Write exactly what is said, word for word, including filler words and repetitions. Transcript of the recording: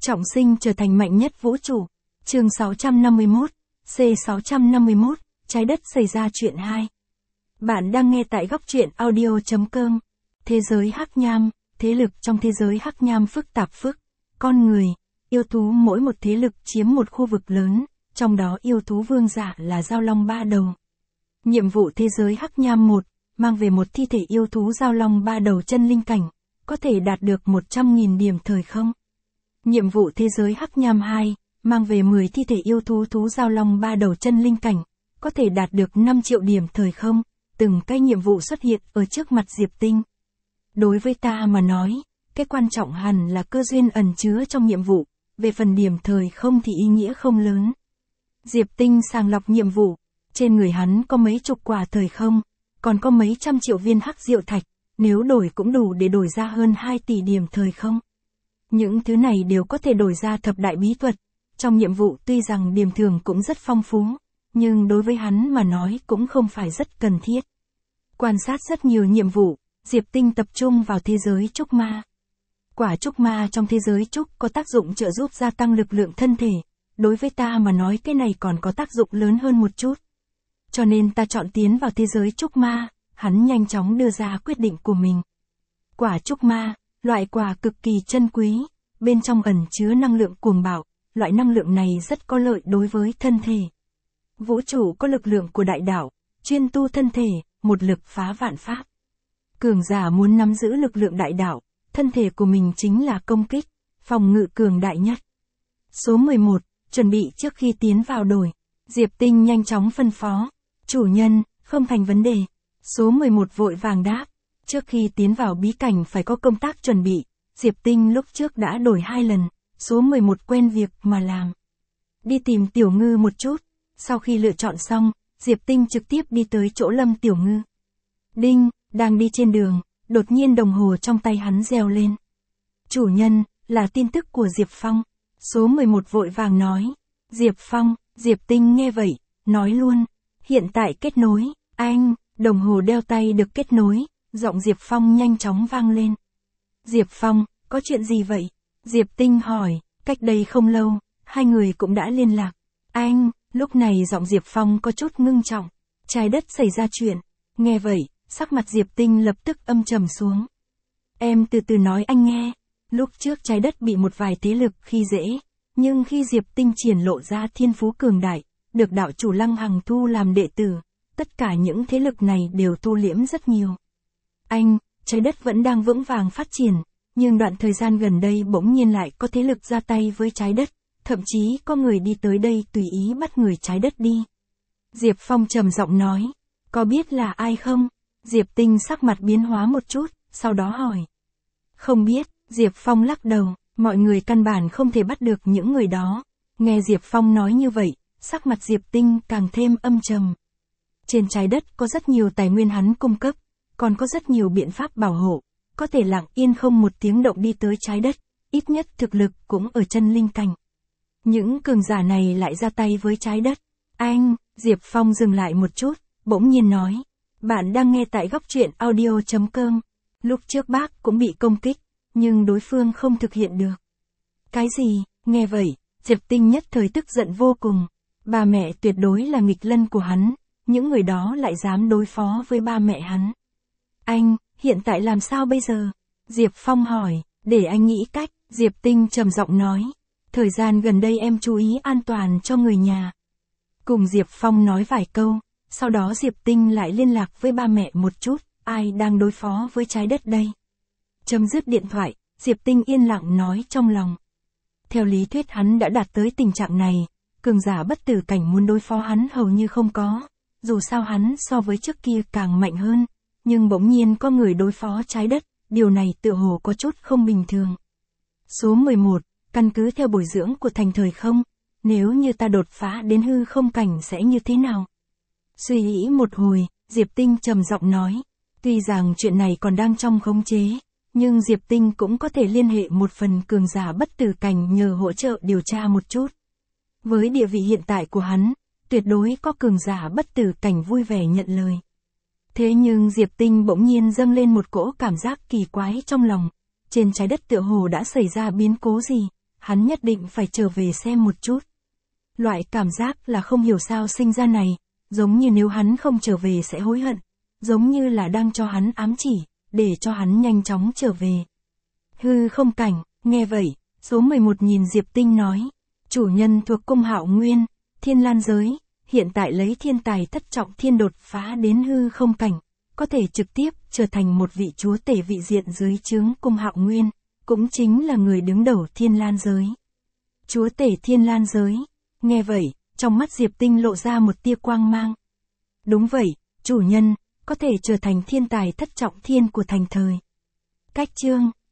Trọng sinh trở thành mạnh nhất vũ trụ. Chương sáu trăm năm mươi mốt, C sáu trăm năm mươi mốt, trái đất xảy ra chuyện hai. Bạn đang nghe tại góc truyện audio chấm com. Thế giới hắc nham, thế lực trong thế giới hắc nham phức tạp phức, con người, yêu thú mỗi một thế lực chiếm một khu vực lớn, trong đó yêu thú vương giả là Dao Long ba đầu. Nhiệm vụ thế giới hắc nham một, mang về một thi thể yêu thú Dao Long ba đầu chân linh cảnh, có thể đạt được một trăm nghìn điểm thời không. Nhiệm vụ thế giới hắc nham hai, mang về mười thi thể yêu thú thú Dao Long ba đầu chân linh cảnh, có thể đạt được năm triệu điểm thời không. Từng cái nhiệm vụ xuất hiện ở trước mặt Diệp Tinh. Đối với ta mà nói, cái quan trọng hẳn là cơ duyên ẩn chứa trong nhiệm vụ, về phần điểm thời không thì ý nghĩa không lớn. Diệp Tinh sàng lọc nhiệm vụ, trên người hắn có mấy chục quả thời không, còn có mấy trăm triệu viên hắc diệu thạch, nếu đổi cũng đủ để đổi ra hơn hai tỷ điểm thời không. Những thứ này đều có thể đổi ra thập đại bí thuật, trong nhiệm vụ tuy rằng điểm thưởng cũng rất phong phú, nhưng đối với hắn mà nói cũng không phải rất cần thiết. Quan sát rất nhiều nhiệm vụ, Diệp Tinh tập trung vào thế giới trúc ma. Quả trúc ma trong thế giới trúc có tác dụng trợ giúp gia tăng lực lượng thân thể, đối với ta mà nói cái này còn có tác dụng lớn hơn một chút. Cho nên ta chọn tiến vào thế giới trúc ma, hắn nhanh chóng đưa ra quyết định của mình. Quả trúc ma, loại quả cực kỳ chân quý, bên trong ẩn chứa năng lượng cuồng bạo, loại năng lượng này rất có lợi đối với thân thể. Vũ trụ có lực lượng của đại đạo, chuyên tu thân thể, một lực phá vạn pháp. Cường giả muốn nắm giữ lực lượng đại đạo, thân thể của mình chính là công kích, phòng ngự cường đại nhất. Số mười một, chuẩn bị trước khi tiến vào đổi. Diệp Tinh nhanh chóng phân phó. Chủ nhân, không thành vấn đề. Số mười một vội vàng đáp. Trước khi tiến vào bí cảnh phải có công tác chuẩn bị. Diệp Tinh lúc trước đã đổi hai lần, số mười một quen việc mà làm. Đi tìm Tiểu Ngư một chút. Sau khi lựa chọn xong, Diệp Tinh trực tiếp đi tới chỗ Lâm Tiểu Ngư. Đinh, đang đi trên đường, đột nhiên đồng hồ trong tay hắn reo lên. Chủ nhân, là tin tức của Diệp Phong. Số mười một vội vàng nói. Diệp Phong, Diệp Tinh nghe vậy, nói luôn. Hiện tại kết nối, anh, đồng hồ đeo tay được kết nối, giọng Diệp Phong nhanh chóng vang lên. Diệp Phong, có chuyện gì vậy? Diệp Tinh hỏi, cách đây không lâu, hai người cũng đã liên lạc. Anh, lúc này giọng Diệp Phong có chút ngưng trọng. Trái đất xảy ra chuyện. Nghe vậy, sắc mặt Diệp Tinh lập tức âm trầm xuống. Em từ từ nói anh nghe. Lúc trước trái đất bị một vài thế lực khi dễ, nhưng khi Diệp Tinh triển lộ ra thiên phú cường đại, được đạo chủ Lăng Hằng thu làm đệ tử, tất cả những thế lực này đều thu liễm rất nhiều. Anh, trái đất vẫn đang vững vàng phát triển, nhưng đoạn thời gian gần đây bỗng nhiên lại có thế lực ra tay với trái đất, thậm chí có người đi tới đây tùy ý bắt người trái đất đi. Diệp Phong trầm giọng nói, có biết là ai không? Diệp Tinh sắc mặt biến hóa một chút, sau đó hỏi. Không biết, Diệp Phong lắc đầu, mọi người căn bản không thể bắt được những người đó. Nghe Diệp Phong nói như vậy, sắc mặt Diệp Tinh càng thêm âm trầm. Trên trái đất có rất nhiều tài nguyên hắn cung cấp, còn có rất nhiều biện pháp bảo hộ, có thể lặng yên không một tiếng động đi tới trái đất, ít nhất thực lực cũng ở chân linh cảnh. Những cường giả này lại ra tay với trái đất. Anh, Diệp Phong dừng lại một chút, bỗng nhiên nói. Bạn đang nghe tại góc truyện audio chấm com. Lúc trước bác cũng bị công kích, nhưng đối phương không thực hiện được. Cái gì? Nghe vậy, Diệp Tinh nhất thời tức giận vô cùng. Ba mẹ tuyệt đối là nghịch lân của hắn, những người đó lại dám đối phó với ba mẹ hắn. Anh, hiện tại làm sao bây giờ? Diệp Phong hỏi, để anh nghĩ cách. Diệp Tinh trầm giọng nói. Thời gian gần đây em chú ý an toàn cho người nhà. Cùng Diệp Phong nói vài câu, sau đó Diệp Tinh lại liên lạc với ba mẹ một chút, ai đang đối phó với trái đất đây? Chấm dứt điện thoại, Diệp Tinh yên lặng nói trong lòng. Theo lý thuyết hắn đã đạt tới tình trạng này, cường giả bất tử cảnh muốn đối phó hắn hầu như không có, dù sao hắn so với trước kia càng mạnh hơn, nhưng bỗng nhiên có người đối phó trái đất, điều này tựa hồ có chút không bình thường. Số mười một, căn cứ theo bồi dưỡng của thành thời không, nếu như ta đột phá đến hư không cảnh sẽ như thế nào? Suy nghĩ một hồi, Diệp Tinh trầm giọng nói, tuy rằng chuyện này còn đang trong khống chế, nhưng Diệp Tinh cũng có thể liên hệ một phần cường giả bất tử cảnh nhờ hỗ trợ điều tra một chút. Với địa vị hiện tại của hắn, tuyệt đối có cường giả bất tử cảnh vui vẻ nhận lời. Thế nhưng Diệp Tinh bỗng nhiên dâng lên một cỗ cảm giác kỳ quái trong lòng, trên trái đất tựa hồ đã xảy ra biến cố gì, hắn nhất định phải trở về xem một chút. Loại cảm giác là không hiểu sao sinh ra này, giống như nếu hắn không trở về sẽ hối hận, giống như là đang cho hắn ám chỉ, để cho hắn nhanh chóng trở về. Hư không cảnh, nghe vậy, số mười một nhìn Diệp Tinh nói, chủ nhân thuộc cung Hạo Nguyên, Thiên Lan giới, hiện tại lấy thiên tài thất trọng thiên đột phá đến hư không cảnh, có thể trực tiếp trở thành một vị chúa tể vị diện dưới trướng cung Hạo Nguyên, cũng chính là người đứng đầu Thiên Lan giới. Chúa tể Thiên Lan giới, nghe vậy, trong mắt Diệp Tinh lộ ra một tia quang mang. Đúng vậy, chủ nhân, có thể trở thành thiên tài thất trọng thiên của thành thời. Cách chương